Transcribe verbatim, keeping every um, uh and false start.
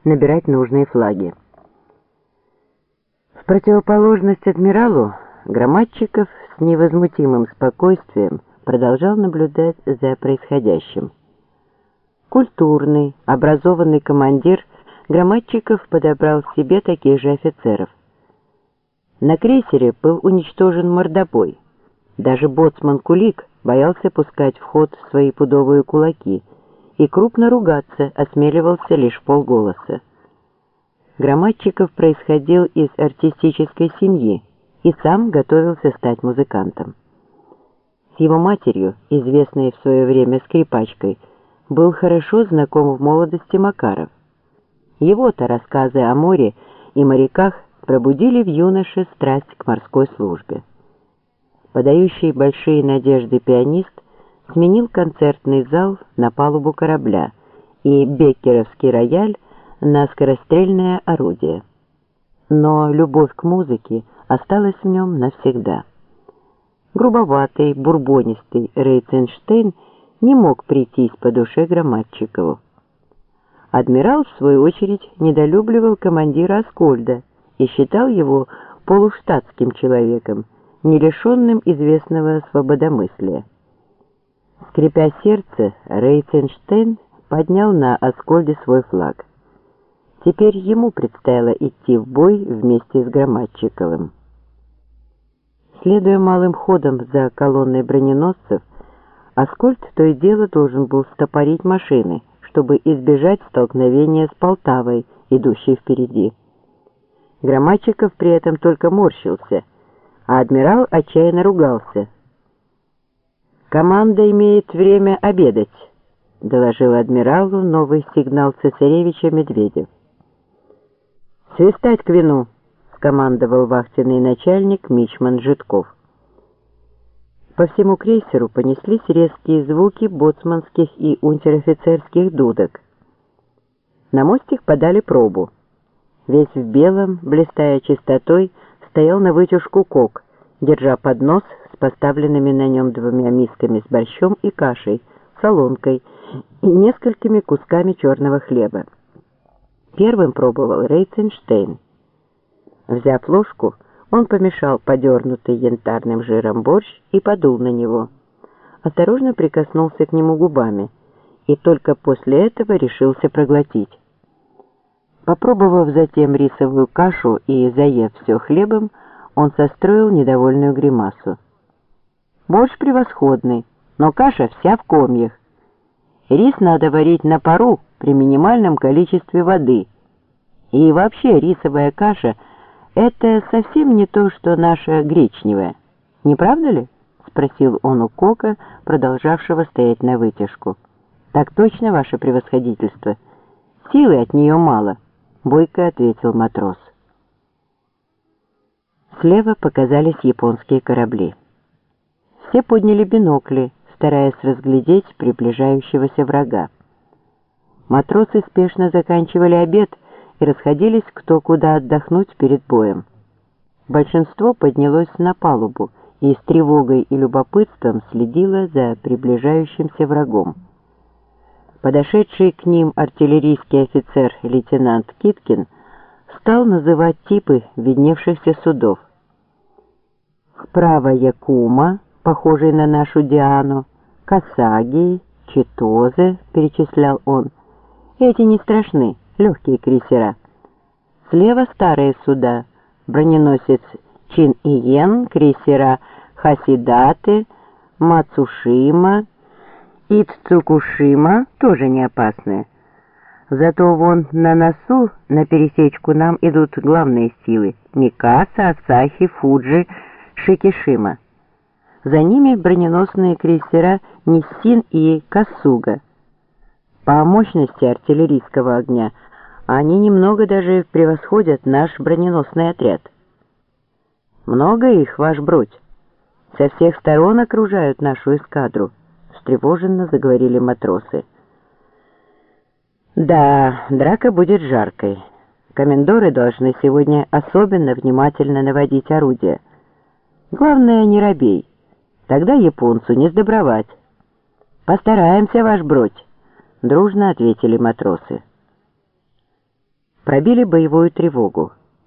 набирать нужные флаги. В противоположность адмиралу, Громадчиков с невозмутимым спокойствием продолжал наблюдать за происходящим. Культурный, образованный командир Громадчиков подобрал себе таких же офицеров. На крейсере был уничтожен мордобой. Даже боцман Кулик боялся пускать в ход свои пудовые кулаки и крупно ругаться осмеливался лишь полголоса. Громадчиков происходил из артистической семьи и сам готовился стать музыкантом. С его матерью, известной в свое время скрипачкой, был хорошо знаком в молодости Макаров. Его-то рассказы о море и моряках пробудили в юноше страсть к морской службе. Подающий большие надежды пианист сменил концертный зал на палубу корабля и беккеровский рояль на скорострельное орудие. Но любовь к музыке осталась в нем навсегда. Грубоватый, бурбонистый Рейценштейн не мог прийтись по душе Громадчикову. Адмирал, в свою очередь, недолюбливал командира Аскольда и считал его полуштатским человеком, не лишенным известного свободомыслия. Скрипя сердце, Рейценштейн поднял на Аскольде свой флаг. Теперь ему предстояло идти в бой вместе с Громадчиковым. Следуя малым ходом за колонной броненосцев, Аскольд то и дело должен был стопорить машины, чтобы избежать столкновения с Полтавой, идущей впереди. Громадчиков при этом только морщился, а адмирал отчаянно ругался. «Команда имеет время обедать», — доложил адмиралу новый сигнал цесаревича Медведев. «Свистать к вину», — скомандовал вахтенный начальник мичман Житков. По всему крейсеру понеслись резкие звуки боцманских и унтер-офицерских дудок. На мостик подали пробу. Весь в белом, блистая чистотой, стоял на вытяжку кок, держа поднос с поставленными на нем двумя мисками с борщом и кашей, солонкой и несколькими кусками черного хлеба. Первым пробовал Рейценштейн. Взяв ложку, он помешал подернутый янтарным жиром борщ и подул на него. Осторожно прикоснулся к нему губами и только после этого решился проглотить. Попробовав затем рисовую кашу и заев все хлебом, он состроил недовольную гримасу. «Борщ превосходный, но каша вся в комьях. Рис надо варить на пару при минимальном количестве воды. И вообще рисовая каша — это совсем не то, что наша гречневая. Не правда ли?» — спросил он у кока, продолжавшего стоять на вытяжку. «Так точно, ваше превосходительство. Силы от нее мало», — бойко ответил матрос. Слева показались японские корабли. Все подняли бинокли, стараясь разглядеть приближающегося врага. Матросы спешно заканчивали обед и расходились кто куда отдохнуть перед боем. Большинство поднялось на палубу и с тревогой и любопытством следило за приближающимся врагом. Подошедший к ним артиллерийский офицер лейтенант Киткин стал называть типы видневшихся судов. Вправо Якума, похожий на нашу Диану, Касаги, Читозе, перечислял он. Эти не страшны, легкие крейсера. Слева старые суда, броненосец Чин-Иен, крейсера Хасидаты, Мацушима, Иццукушима тоже не опасные. Зато вон на носу, на пересечку нам идут главные силы — Микаса, Асахи, Фуджи, Шикишима. За ними броненосные крейсера Ниссин и Касуга. По мощности артиллерийского огня они немного даже превосходят наш броненосный отряд. «Много их, ваш бродь? Со всех сторон окружают нашу эскадру», — встревоженно заговорили матросы. «Да, драка будет жаркой. Комендоры должны сегодня особенно внимательно наводить орудия. Главное, не робей. Тогда японцу не сдобровать». «Постараемся, ваш бродь», — дружно ответили матросы. пробили боевую тревогу.